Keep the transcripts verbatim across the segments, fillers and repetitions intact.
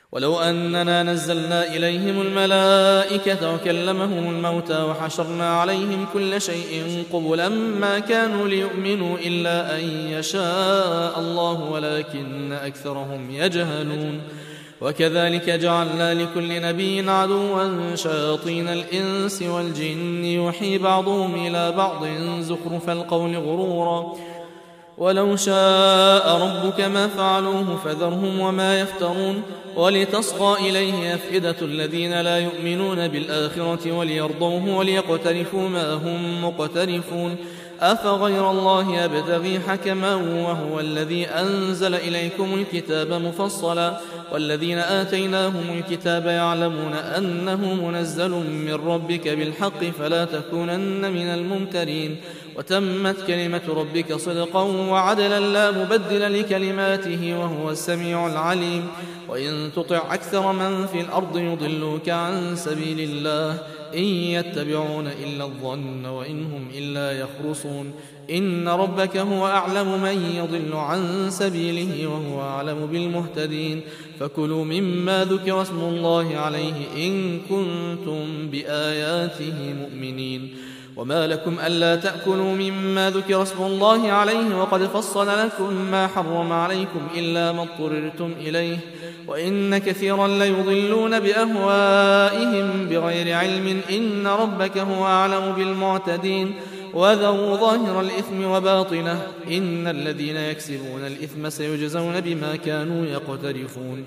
ولو أننا نزلنا إليهم الملائكة وكلمهم الموتى وحشرنا عليهم كل شيء قبلا ما كانوا ليؤمنوا إلا أن يشاء الله ولكن أكثرهم يجهلون. وكذلك جعلنا لكل نبي عدوا شياطين الإنس والجن يوحي بعضهم إلى بعض زخرف القول غرورا ولو شاء ربك ما فعلوه فذرهم وما يفترون. ولتصغى إليه أفئدة الذين لا يؤمنون بالآخرة وليرضوه وليقترفوا ما هم مقترفون. أفغير الله يبتغي حكما وهو الذي أنزل إليكم الكتاب مفصلا والذين آتيناهم الكتاب يعلمون أنه منزل من ربك بالحق فلا تكونن من الممترين. وتمت كلمة ربك صدقا وعدلا لا مبدل لكلماته وهو السميع العليم. وإن تطع أكثر من في الأرض يضلوك عن سبيل الله إن يتبعون إلا الظن وإن هم إلا يخرصون. إن ربك هو أعلم من يضل عن سبيله وهو أعلم بالمهتدين. فكلوا مما ذكر اسم الله عليه إن كنتم بآياته مؤمنين. وما لكم ألا تأكلوا مما ذكر اسم الله عليه وقد فصل لكم ما حرم عليكم إلا ما اضطررتم إليه وإن كثيرا ليضلون بأهوائهم بغير علم إن ربك هو أعلم بالمعتدين. وذروا ظاهر الإثم وباطنه إن الذين يكسبون الإثم سيجزون بما كانوا يقترفون.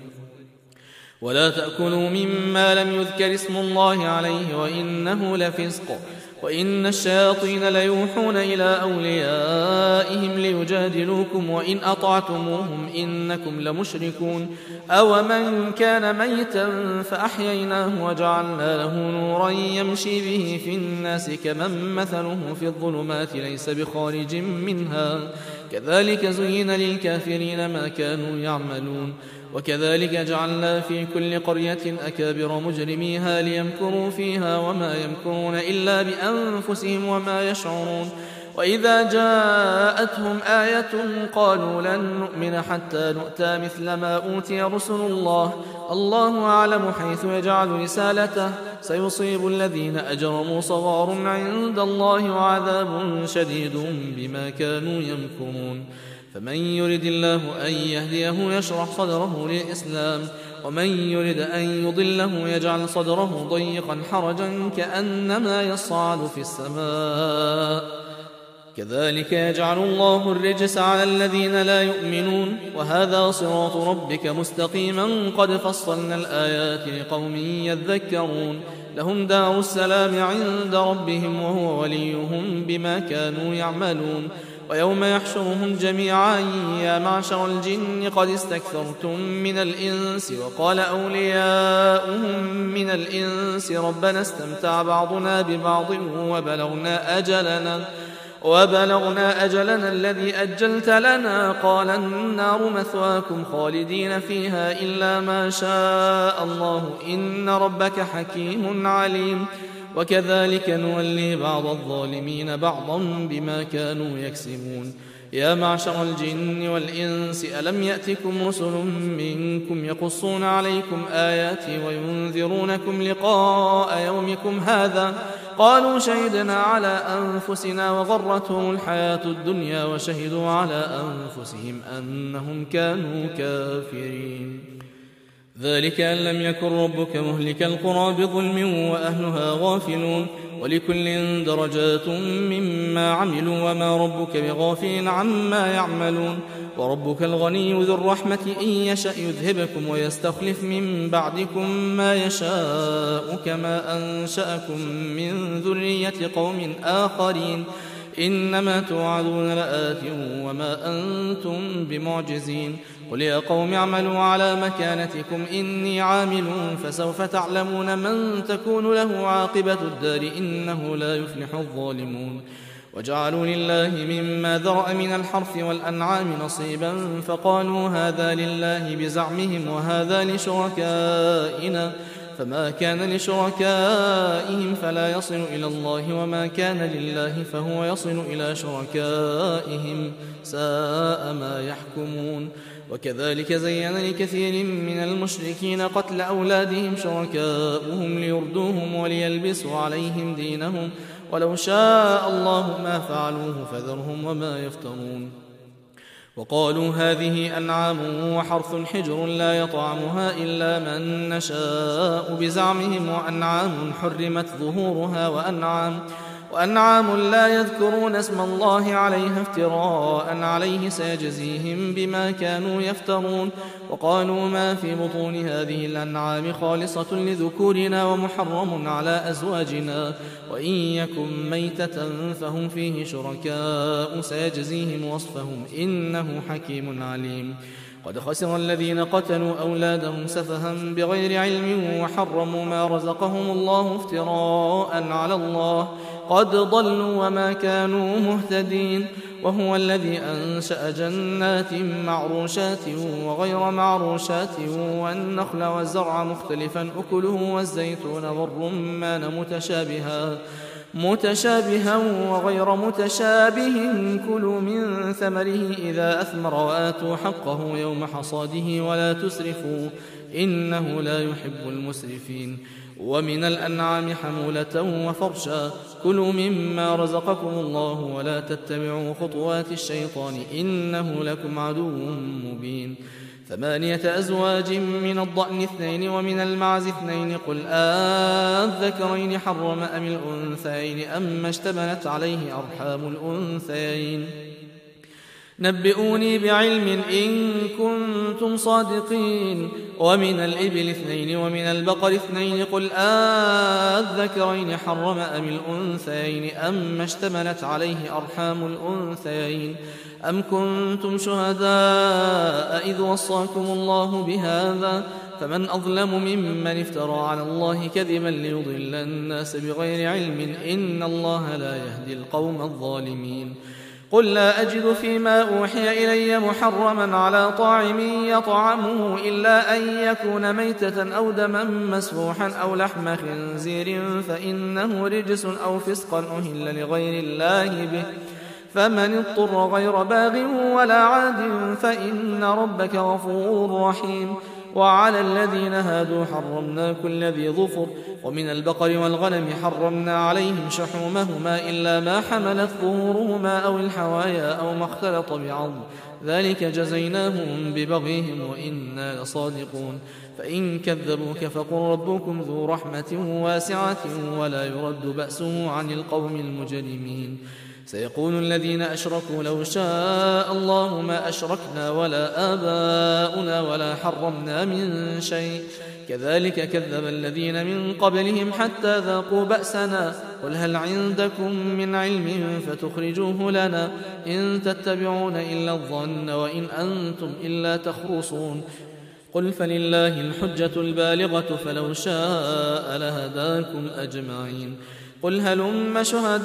ولا تأكلوا مما لم يذكر اسم الله عليه وإنه لفسق وإن الشياطين ليوحون إلى أوليائهم ليجادلوكم وإن أطعتموهم إنكم لمشركون. أومن كان ميتا فأحييناه وجعلنا له نورا يمشي به في الناس كمن مثله في الظلمات ليس بخارج منها كذلك زين للكافرين ما كانوا يعملون. وكذلك جعلنا في كل قرية أكابر مجرميها ليمكروا فيها وما يمكرون إلا بأنفسهم وما يشعرون. وإذا جاءتهم آية قالوا لن نؤمن حتى نؤتى مثل ما أوتي رسل الله الله أعلم حيث يجعل رسالته سيصيب الذين أجرموا صغار عند الله وعذاب شديد بما كانوا يمكرون. فمن يرد الله أن يهديه يشرح صدره للإسلام ومن يرد أن يضله يجعل صدره ضيقا حرجا كأنما يصعد في السماء كذلك يجعل الله الرجس على الذين لا يؤمنون. وهذا صراط ربك مستقيما قد فصلنا الآيات لقوم يذكرون. لهم دار السلام عند ربهم وهو وليهم بما كانوا يعملون. ويوم يحشرهم جميعا يا معشر الجن قد استكثرتم من الإنس وقال أولياؤهم من الإنس ربنا استمتع بعضنا ببعض وبلغنا أجلنا وبلغنا أجلنا الذي أجلت لنا قال النار مثواكم خالدين فيها إلا ما شاء الله إن ربك حكيم عليم. وكذلك نولي بعض الظالمين بعضا بما كانوا يكسبون. يا معشر الجن والإنس ألم يأتكم رسل منكم يقصون عليكم آياتي وينذرونكم لقاء يومكم هذا قالوا شهدنا على أنفسنا وغرتهم الحياة الدنيا وشهدوا على أنفسهم أنهم كانوا كافرين. ذلك أن لم يكن ربك مهلك القرى بظلم وأهلها غافلون ولكل درجات مما عملوا وما ربك بغافل عما يعملون. وربك الغني ذو الرحمة إن يشأ يذهبكم ويستخلف من بعدكم ما يشاء كما أنشأكم من ذرية قوم آخرين إنما توعدون لآت وما أنتم بمعجزين. قل يا قوم اعملوا على مكانتكم إني عامل فسوف تعلمون من تكون له عاقبة الدار إنه لا يفلح الظالمون. وجعلوا لله مما ذرأ من الحرث والأنعام نصيبا فقالوا هذا لله بزعمهم وهذا لشركائنا فما كان لشركائهم فلا يصل إلى الله وما كان لله فهو يصل إلى شركائهم ساء ما يحكمون. وكذلك زين لكثير من المشركين قتل أولادهم شركاؤهم ليردوهم وليلبسوا عليهم دينهم ولو شاء الله ما فعلوه فذرهم وما يفترون. وقالوا هذه أنعام وحرث حجر لا يطعمها إلا من نشاء بزعمهم وأنعام حرمت ظهورها وأنعام وأنعام لا يذكرون اسم الله عليها افتراء عليه سيجزيهم بما كانوا يفترون. وقالوا ما في بطون هذه الأنعام خالصة لذكورنا ومحرم على أزواجنا وإن يكن ميتة فهم فيه شركاء سيجزيهم وصفهم إنه حكيم عليم. قد خسر الذين قتلوا أولادهم سفها بغير علم وحرموا ما رزقهم الله افتراء على الله قد ضلوا وما كانوا مهتدين. وهو الذي أنشأ جنات معروشات وغير معروشات والنخل والزرع مختلفا أكله والزيتون والرمان متشابها متشابها وغير متشابه كلوا من ثمره إذا أثمر وآتوا حقه يوم حصاده ولا تسرفوا إنه لا يحب المسرفين. ومن الأنعام حمولة وفرشا كلوا مما رزقكم الله ولا تتبعوا خطوات الشيطان إنه لكم عدو مبين. ثمانية أزواج من الضأن اثنين ومن المعز اثنين قل آذكرين حرم أم الأنثيين أم اشتملت عليه أرحام الأنثيين نبئوني بعلم إن كنتم صادقين. ومن الإبل اثنين ومن البقر اثنين قل آذكرين حرم أم الأنثيين أم اشتملت عليه أرحام الأنثيين أم كنتم شهداء إذ وصاكم الله بهذا فمن أظلم ممن افترى على الله كذبا ليضل الناس بغير علم إن الله لا يهدي القوم الظالمين. قل لا أجد فيما أوحي إلي محرما على طاعم يطعمه إلا أن يكون ميتة أو دما مسفوحا أو لحم خنزير فإنه رجس أو فسقا أهل لغير الله به فمن اضطر غير باغ ولا عاد فإن ربك غفور رحيم. وعلى الذين هادوا حرمنا كل ذي ظفر ومن البقر والغنم حرمنا عليهم شحومهما إلا ما حملت ظهورهما أو الحوايا أو ما اختلط بعظم ذلك جزيناهم ببغيهم وإنا لصادقون. فإن كذبوك فقل ربكم ذو رحمة واسعة ولا يرد بأسه عن القوم المجرمين. سيقول الذين أشركوا لو شاء الله ما أشركنا ولا آباؤنا ولا حرمنا من شيء كذلك كذب الذين من قبلهم حتى ذاقوا بأسنا قل هل عندكم من علم فتخرجوه لنا إن تتبعون إلا الظن وإن أنتم إلا تخرصون. قل فلله الحجة البالغة فلو شاء لهداكم أجمعين. قل هلم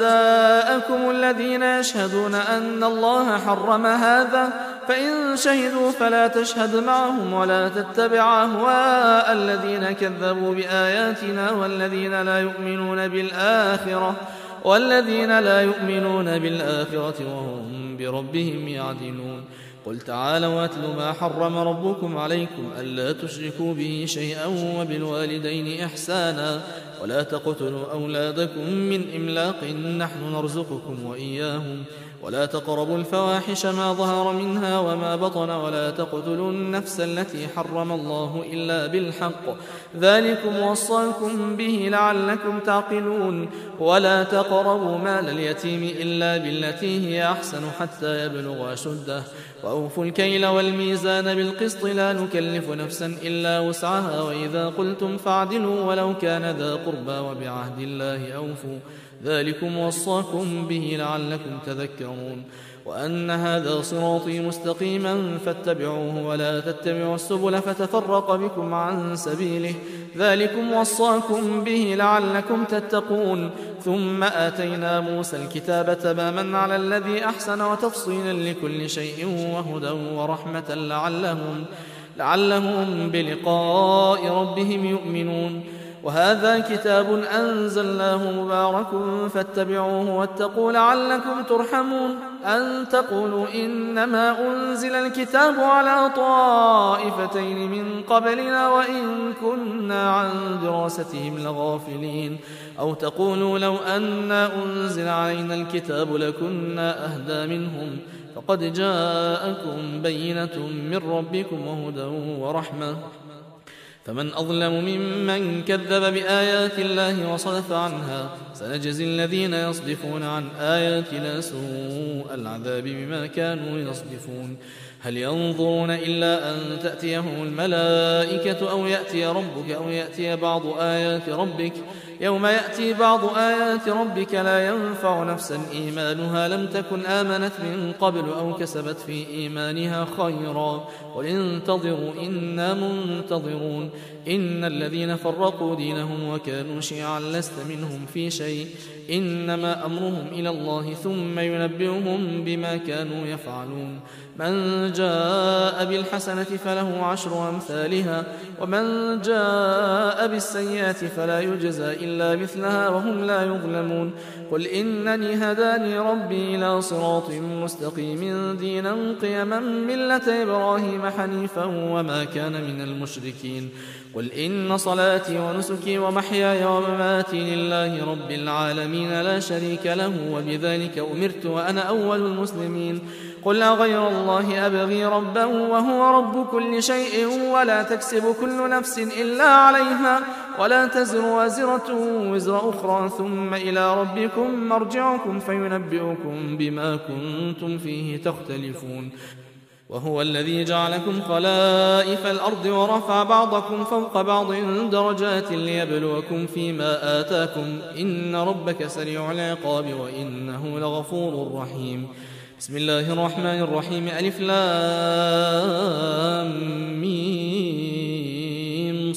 شهداءكم الذين يشهدون أن الله حرم هذا فإن شهدوا فلا تشهد معهم ولا تتبع أهواء الذين كذبوا بآياتنا والذين لا يؤمنون بالآخرة والذين لا يؤمنون بالآخرة وهم بربهم يعدلون. قل تعالوا واتل ما حرم ربكم عليكم ألا تشركوا به شيئا وبالوالدين إحسانا ولا تقتلوا أولادكم من إملاق نحن نرزقكم وإياهم ولا تقربوا الفواحش ما ظهر منها وما بطن ولا تقتلوا النفس التي حرم الله إلا بالحق ذلكم وصاكم به لعلكم تعقلون. ولا تقربوا مال اليتيم إلا بالتي هي أحسن حتى يبلغ أشده وأوفوا الكيل والميزان بالقسط لا نكلف نفسا إلا وسعها وإذا قلتم فاعدلوا ولو كان ذا قربى وبعهد الله أوفوا ذلكم وصاكم به لعلكم تذكرون. وأن هذا صراطي مستقيما فاتبعوه ولا تتبعوا السبل فتفرق بكم عن سبيله ذلكم وصاكم به لعلكم تتقون. ثم آتينا موسى الكتاب تماما على الذي أحسن وتفصيلا لكل شيء وهدى ورحمة لعلهم, لعلهم بلقاء ربهم يؤمنون. وهذا كتاب أنزلناه مبارك فاتبعوه واتقوا لعلكم ترحمون أن تقولوا إنما أنزل الكتاب على طائفتين من قبلنا وإن كنا عن دراستهم لغافلين أو تقولوا لو أنا أنزل علينا الكتاب لكنا أهدى منهم فقد جاءكم بينة من ربكم وهدى ورحمة فمن أظلم ممن كذب بآيات الله وصدف عنها سنجزي الذين يصدفون عن آياتنا سوء العذاب بما كانوا يصدفون هل ينظرون إلا أن تأتيهم الملائكة أو يأتي ربك أو يأتي بعض آيات ربك يوم يأتي بعض آيات ربك لا ينفع نفسا إيمانها لم تكن آمنت من قبل أو كسبت في إيمانها خيرا قل انتظروا إنا منتظرون إن الذين فرقوا دينهم وكانوا شيعا لست منهم في شيء إنما أمرهم إلى الله ثم ينبئهم بما كانوا يفعلون من جاء بالحسنة فله عشر أمثالها ومن جاء بالسيئة فلا يجزى إلا مثلها وهم لا يظلمون قل إنني هداني ربي إلى صراط مستقيم دينا قيما ملة إبراهيم حنيفا وما كان من المشركين قل إن صلاتي ونسكي ومحياي ومماتي لله رب العالمين لا شريك له وبذلك أمرت وأنا أول المسلمين قل أغير الله أبغي ربا وهو رب كل شيء ولا تكسب كل نفس إلا عليها ولا تزر وازرة وزر أخرى ثم إلى ربكم مرجعكم فينبئكم بما كنتم فيه تختلفون وهو الذي جعلكم خلائف الأرض ورفع بعضكم فوق بعض درجات ليبلوكم فيما آتاكم إن ربك سريع العقاب وإنه لغفور رحيم بسم الله الرحمن الرحيم ألف لام ميم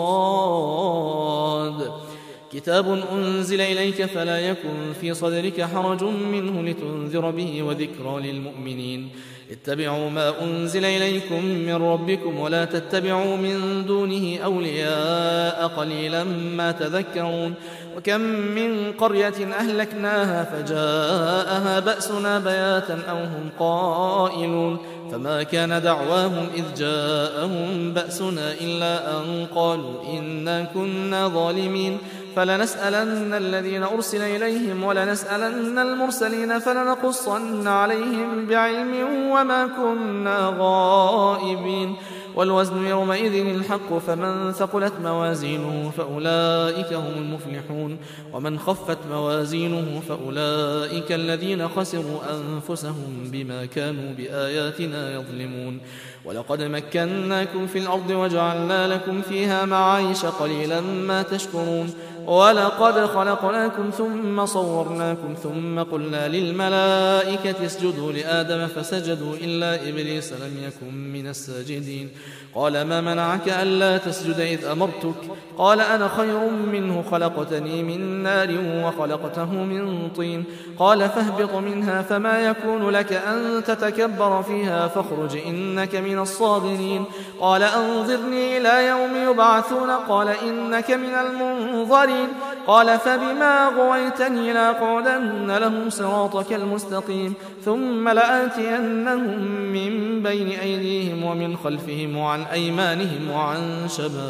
صاد كتاب أنزل إليك فلا يكن في صدرك حرج منه لتنذر به وذكرى للمؤمنين اتبعوا ما أنزل إليكم من ربكم ولا تتبعوا من دونه أولياء قليلا ما تذكرون وكم من قرية أهلكناها فجاءها بأسنا بياتا أو هم قائلون فما كان دعواهم إذ جاءهم بأسنا إلا أن قالوا إنا كنا ظالمين فلنسألن الذين أرسل إليهم ولنسألن المرسلين فلنقصن عليهم بعلم وما كنا غائبين والوزن يومئذ الحق فمن ثقلت موازينه فأولئك هم المفلحون ومن خفت موازينه فأولئك الذين خسروا أنفسهم بما كانوا بآياتنا يظلمون ولقد مكناكم في الأرض وجعلنا لكم فيها معايش قليلا ما تشكرون ولقد خلقناكم ثم صورناكم ثم قلنا للملائكة اسجدوا لآدم فسجدوا إلا إبليس لم يكن من الساجدين قال ما منعك ألا تسجد إذ أمرتك قال أنا خير منه خلقتني من نار وخلقته من طين قال فاهبط منها فما يكون لك أن تتكبر فيها فاخرج إنك من الصاغرين قال أنظرني إلى يوم يبعثون قال إنك من المنظرين قال فبما غويتني لأقعدن لهم صراطك المستقيم ثم لآتينهم من بين أيديهم ومن خلفهم وعن أيمانهم وعن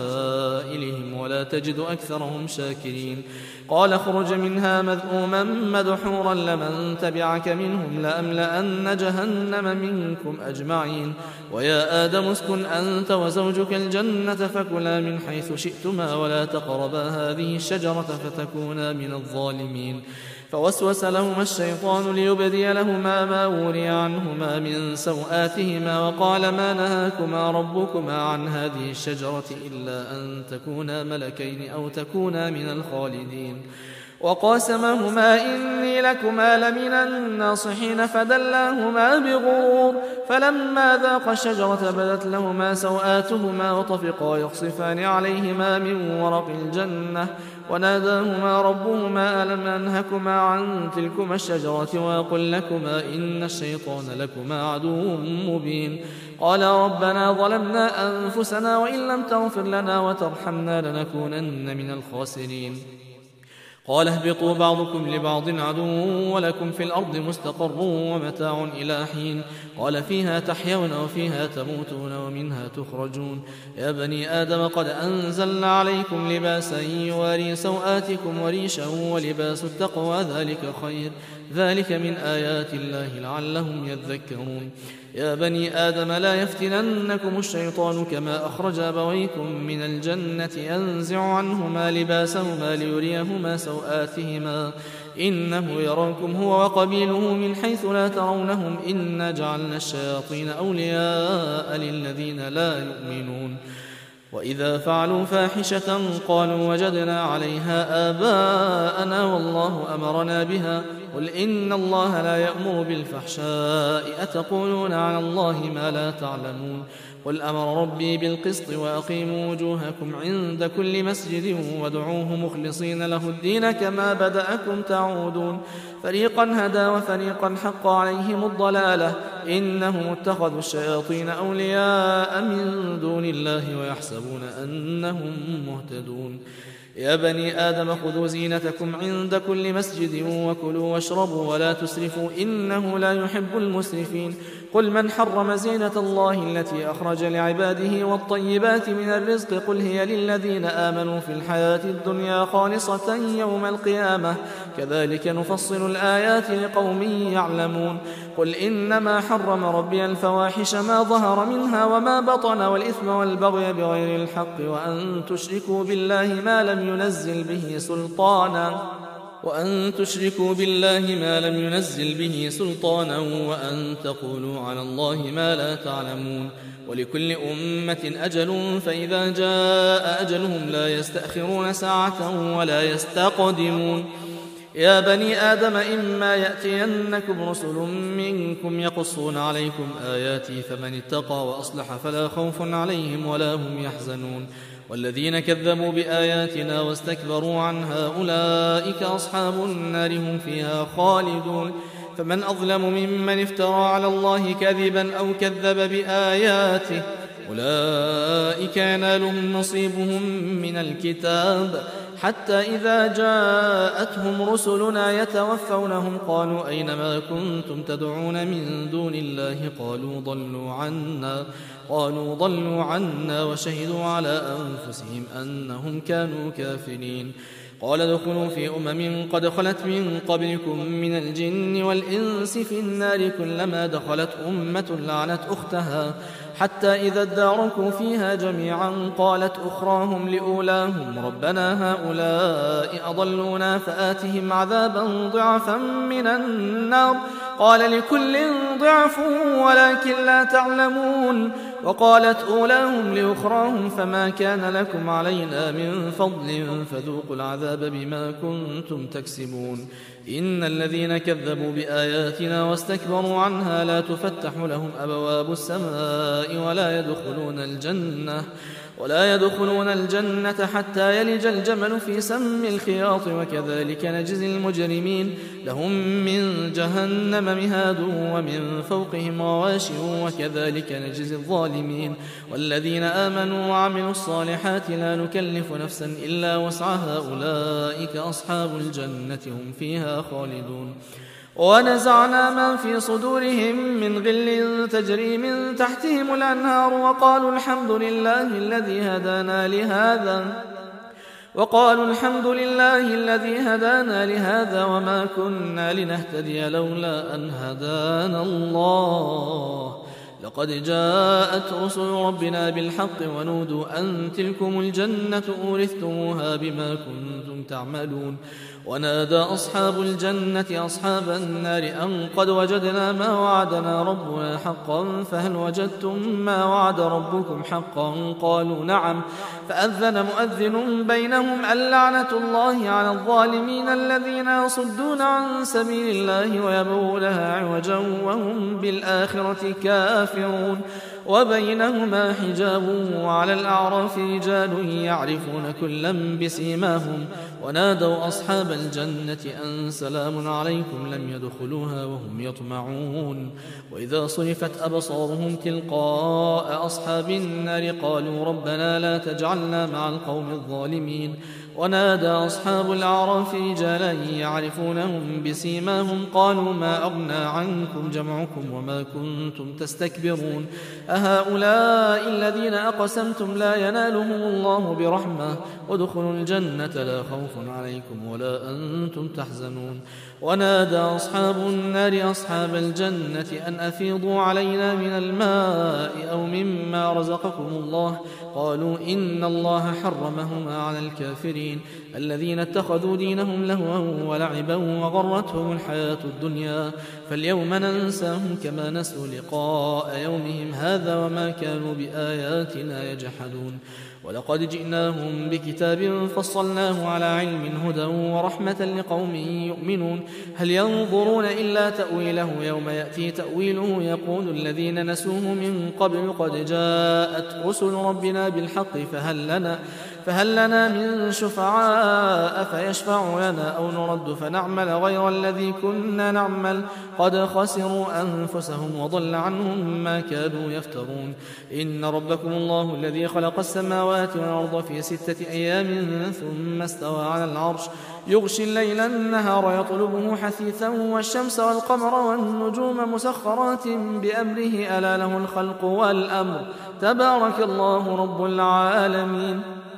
شمائلهم ولا تجد أكثرهم شاكرين قال اخرج منها مذءوما مدحورا لمن تبعك منهم لأملأن جهنم منكم أجمعين ويا آدم اسكن أنت وزوجك الجنة فكلا من حيث شئتما ولا تقربا هذه الشجرة فتكونا من الظالمين فوسوس لهما الشيطان ليبدي لهما ما وري عنهما من سوآتهما وقال ما نهاكما ربكما عن هذه الشجرة إلا أن تكونا ملكين أو تكونا من الخالدين وقاسمهما إني لكما لمن الناصحين فدلاهما بغرور فلما ذاقا الشجرة بدت لهما سوآتهما وطفقا يخصفان عليهما من ورق الجنة وناداهما ربهما ألم أنهكما عن تلكما الشجرة وأقل لكما إن الشيطان لكما عدو مبين قال ربنا ظلمنا أنفسنا وإن لم تغفر لنا وترحمنا لنكونن من الخاسرين قال اهبطوا بعضكم لبعض عدو ولكم في الأرض مستقر ومتاع إلى حين قال فيها تحيون وفيها تموتون ومنها تخرجون يا بني آدم قد أنزلنا عليكم لباسا يواري سوآتكم وريشا ولباس التقوى ذلك خير ذلك من آيات الله لعلهم يذكرون يا بني آدم لا يفتننكم الشيطان كما أخرج أبويكم من الجنة ينزع عنهما لباسهما ليريهما سوآتهما إنه يراكم هو وقبيله من حيث لا ترونهم إنا جعلنا الشياطين أولياء للذين لا يؤمنون وإذا فعلوا فاحشة قالوا وجدنا عليها آباءنا والله أمرنا بها قل إن الله لا يأمر بالفحشاء أتقولون على الله ما لا تعلمون قل أمر ربي بالقسط وأقيموا وجوهكم عند كل مسجد وادعوه مخلصين له الدين كما بدأكم تعودون فريقا هدى وفريقا حق عليهم الضلالة إنهم اتخذوا الشياطين أولياء من دون الله ويحسبون أنهم مهتدون يا بني آدم خذوا زينتكم عند كل مسجد وكلوا واشربوا ولا تسرفوا إنه لا يحب المسرفين قل من حرم زينة الله التي أخرج لعباده والطيبات من الرزق قل هي للذين آمنوا في الحياة الدنيا خالصة يوم القيامة كذلك نفصل الآيات لقوم يعلمون قل إنما حرم ربي الفواحش ما ظهر منها وما بطن والإثم والبغي بغير الحق وأن تشركوا بالله ما لم ينزل به سلطانا وأن تشركوا بالله ما لم ينزل به سلطانا وأن تقولوا على الله ما لا تعلمون ولكل أمة أجل فإذا جاء أجلهم لا يستأخرون ساعة ولا يستقدمون يا بني آدم إما يأتينكم رسل منكم يقصون عليكم آياتي فمن اتقى وأصلح فلا خوف عليهم ولا هم يحزنون والذين كذبوا بآياتنا واستكبروا عنها أولئك أصحاب النار هم فيها خالدون فمن أظلم ممن افترى على الله كذبا أو كذب بآياته أولئك ينالهم نصيبهم من الكتاب حتى إذا جاءتهم رسلنا يتوفونهم قالوا أينما كنتم تدعون من دون الله قالوا ضلوا عنا قالوا ضلوا عنا وشهدوا على أنفسهم أنهم كانوا كافرين قال ادخلوا في أمم قد خلت من قبلكم من الجن والإنس في النار كلما دخلت أمة لعنت أختها حتى إذا اداركوا فيها جميعا قالت أخراهم لأولاهم ربنا هؤلاء أضلونا فآتهم عذابا ضعفا من النار قال لكل ضعف ولكن لا تعلمون وقالت أولاهم لأخراهم فما كان لكم علينا من فضل فذوقوا العذاب بما كنتم تكسبون إن الذين كذبوا بآياتنا واستكبروا عنها لا تفتح لهم أبواب السماء ولا يدخلون الجنة ولا يدخلون الجنة حتى يلج الجمل في سم الخياط وكذلك نجزي المجرمين لهم من جهنم مهاد ومن فوقهم غواش وكذلك نجزي الظالمين والذين آمنوا وعملوا الصالحات لا نكلف نفسا إلا وسعها أولئك أصحاب الجنة هم فيها خالدون ونزعنا ما في صدورهم من غل تجري من تحتهم الأنهار وقالوا الحمد لله الذي هدانا لهذا وقالوا الحمد لله الذي هدانا لهذا وما كنا لنهتدي لولا أن هدانا الله لقد جاءت رسل ربنا بالحق ونودوا أن تلكم الجنة أورثتموها بما كنتم تعملون ونادى أصحاب الجنة أصحاب النار أن قد وجدنا ما وعدنا ربنا حقا فهل وجدتم ما وعد ربكم حقا قالوا نعم فأذن مؤذن بينهم اللعنة الله على الظالمين الذين يصدون عن سبيل الله ويبغونها عوجا وهم بالآخرة كافرون وبينهما حجاب وعلى الأعراف رجال يعرفون كلا بسيماهم ونادوا أصحاب الجنة أن سلام عليكم لم يدخلوها وهم يطمعون وإذا صرفت أبصارهم تلقاء أصحاب النار قالوا ربنا لا تجعلنا مع القوم الظالمين ونادى أصحاب الأعراف رجالا يعرفونهم بسيماهم قالوا ما أغنى عنكم جمعكم وما كنتم تستكبرون أهؤلاء الذين أقسمتم لا ينالهم الله برحمة وادخلوا الجنة لا خوف عليكم ولا أنتم تحزنون ونادى أصحاب النار أصحاب الجنة أن أفيضوا علينا من الماء أو مما رزقكم الله قالوا إن الله حرمهما على الكافرين الذين اتخذوا دينهم لهوا ولعبا وغرتهم الحياة الدنيا فاليوم ننساهم كما نسوا لقاء يومهم هذا وما كانوا بآياتنا يجحدون ولقد جئناهم بكتاب فصلناه على علم هدى ورحمة لقوم يؤمنون هل ينظرون إلا تأويله يوم يأتي تأويله يقول الذين نسوه من قبل قد جاءت رسل ربنا بالحق فهل لنا فهل لنا من شفعاء فيشفعوا لنا أو نرد فنعمل غير الذي كنا نعمل قد خسروا أنفسهم وضل عنهم ما كانوا يفترون إن ربكم الله الذي خلق السماوات والأرض في ستة أيام ثم استوى على العرش يغشي الليل النهار يطلبه حثيثا والشمس والقمر والنجوم مسخرات بأمره ألا له الخلق والأمر تبارك الله رب العالمين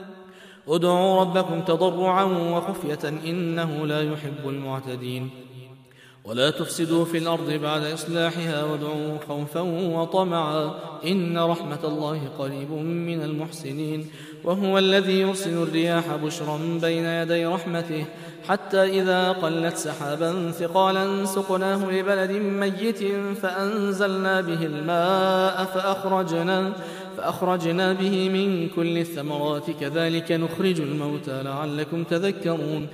ادعوا ربكم تضرعا وخفية إنه لا يحب المعتدين ولا تفسدوا في الأرض بعد إصلاحها وادعوه خوفا وطمعا إن رحمة الله قريب من المحسنين وهو الذي يرسل الرياح بشرا بين يدي رحمته حتى إذا قلت سحابا ثقالا سقناه لبلد ميت فأنزلنا به الماء فأخرجنا فأخرجنا به من كل الثمرات كذلك نخرج الموتى لعلكم تذكرون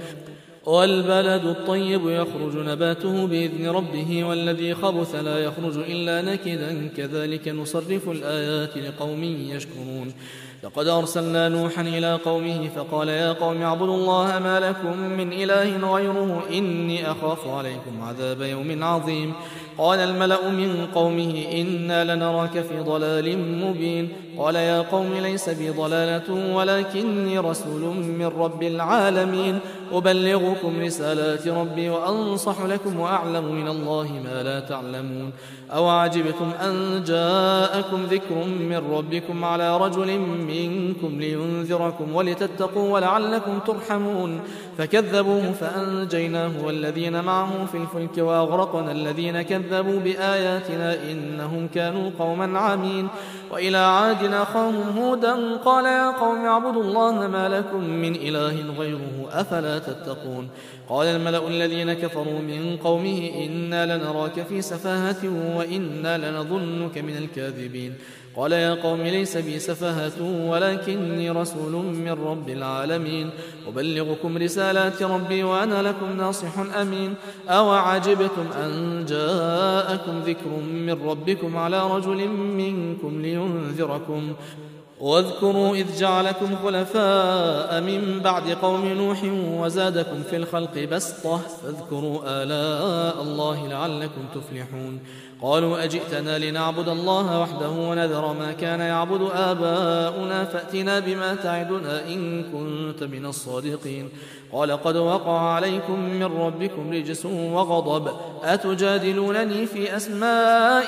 والبلد الطيب يخرج نباته بإذن ربه والذي خبث لا يخرج إلا نكدا كذلك نصرف الآيات لقوم يشكرون لقد أرسلنا نوحا إلى قومه فقال يا قوم اعبدوا الله ما لكم من إله غيره إني أخاف عليكم عذاب يوم عظيم قال الملأ من قومه إنا لنراك في ضلال مبين قال يا قوم ليس بي ضلالة ولكني رسول من رب العالمين أبلغكم رسالات ربي وأنصح لكم وأعلم من الله ما لا تعلمون أو عجبتم أن جاءكم ذكر من ربكم على رجل منكم لينذركم ولتتقوا ولعلكم ترحمون فكذبوه فأنجيناه والذين معه في الفلك وأغرقنا الذين كذبوا بآياتنا إنهم كانوا قوما عمين وإلى عاد أخاهم هودا قال يا قوم اعبدوا الله ما لكم من إله غيره أفلا تتقون قال الملأ الذين كفروا من قومه إنا لنراك في سفاهة وإنا لنظنك من الكاذبين قال يا قوم ليس بي سفاهة ولكني رسول من رب العالمين أبلغكم رسالات ربي وأنا لكم ناصح أمين أو عجبتم أن جاءكم ذكر من ربكم على رجل منكم لينذركم واذكروا إذ جعلكم خلفاء من بعد قوم نوح وزادكم في الخلق بسطة فاذكروا آلاء الله لعلكم تفلحون قالوا أجئتنا لنعبد الله وحده ونذر ما كان يعبد آباؤنا فأتنا بما تعدنا إن كنت من الصادقين قال قد وقع عليكم من ربكم رجس وغضب أتجادلونني في أسماء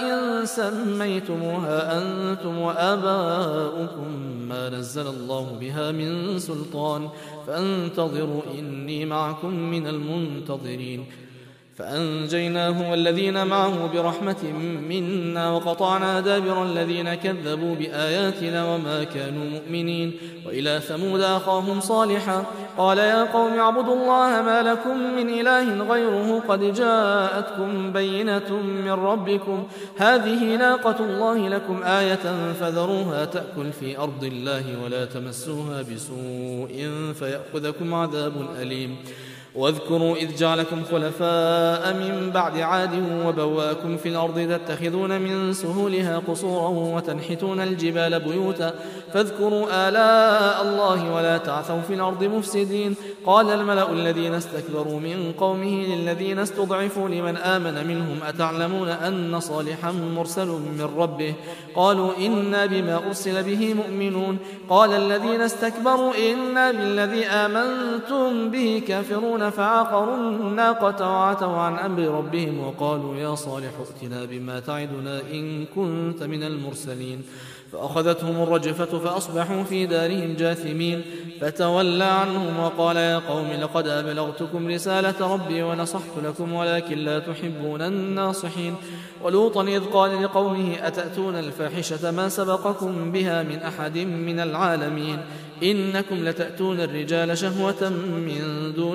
سميتموها أنتم وآباؤكم ما نزل الله بها من سلطان فانتظروا إني معكم من المنتظرين فأنجيناه والذين معه برحمة منا وقطعنا دابر الذين كذبوا بآياتنا وما كانوا مؤمنين. وإلى ثمود أخاهم صالحا قال يا قوم اعبدوا الله ما لكم من إله غيره قد جاءتكم بينة من ربكم هذه ناقة الله لكم آية فذروها تأكل في أرض الله ولا تمسوها بسوء فيأخذكم عذاب أليم. واذكروا إذ جعلكم خلفاء من بعد عاد وبواكم في الأرض تتخذون من سهولها قصورا وتنحتون الجبال بيوتا فاذكروا آلاء الله ولا تعثوا في الأرض مفسدين. قال الملأ الذين استكبروا من قومه للذين استضعفوا لمن آمن منهم أتعلمون أن صالحا مرسل من ربه قالوا إنا بما أرسل به مؤمنون. قال الذين استكبروا إنا بالذي آمنتم به كافرون فعقروا الناقة وعتوا عن أمر ربهم وقالوا يا صالح ائتنا بما تعدنا إن كنت من المرسلين. فأخذتهم الرجفة فأصبحوا في دارهم جاثمين. فتولى عنهم وقال يا قوم لقد أبلغتكم رسالة ربي ونصحت لكم ولكن لا تحبون الناصحين. ولوطا إذ قال لقومه أتأتون الفاحشة ما سبقكم بها من أحد من العالمين إنكم لتأتون الرجال شهوة من دون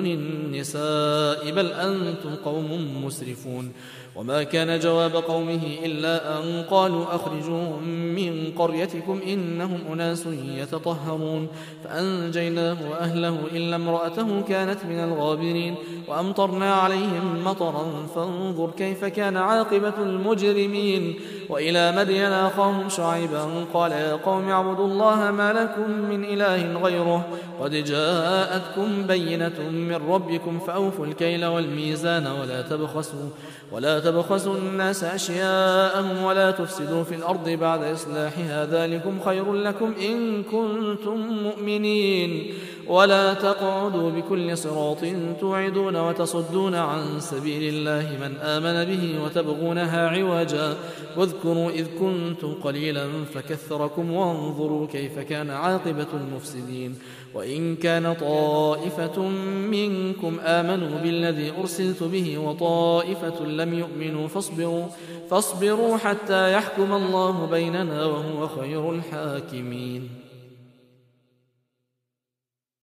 النساء بل أنتم قوم مسرفون. وما كان جواب قومه إلا أن قالوا أخرجوهم من قريتكم إنهم أناس يتطهرون. فأنجيناه وأهله إلا امرأته كانت من الغابرين. وأمطرنا عليهم مطرا فانظر كيف كان عاقبة المجرمين. وإلى مدين أخاهم شعيبا قال يا قوم اعبدوا الله ما لكم من إله غيره قد جاءتكم بينة من ربكم فأوفوا الكيل والميزان ولا تبخسوا ولا تبخسوا الناس أشياءهم ولا تفسدوا في الأرض بعد إصلاحها ذلكم خير لكم إن كنتم مؤمنين. ولا تقعدوا بكل صراط توعدون وتصدون عن سبيل الله من آمن به وتبغونها عوجا. واذكروا إذ كنتم قليلا فكثركم وانظروا كيف كان عاقبة المفسدين. وإن كان طائفة منكم آمنوا بالذي أرسلت به وطائفة لم يؤمنوا فاصبروا, فاصبروا حتى يحكم الله بيننا وهو خير الحاكمين.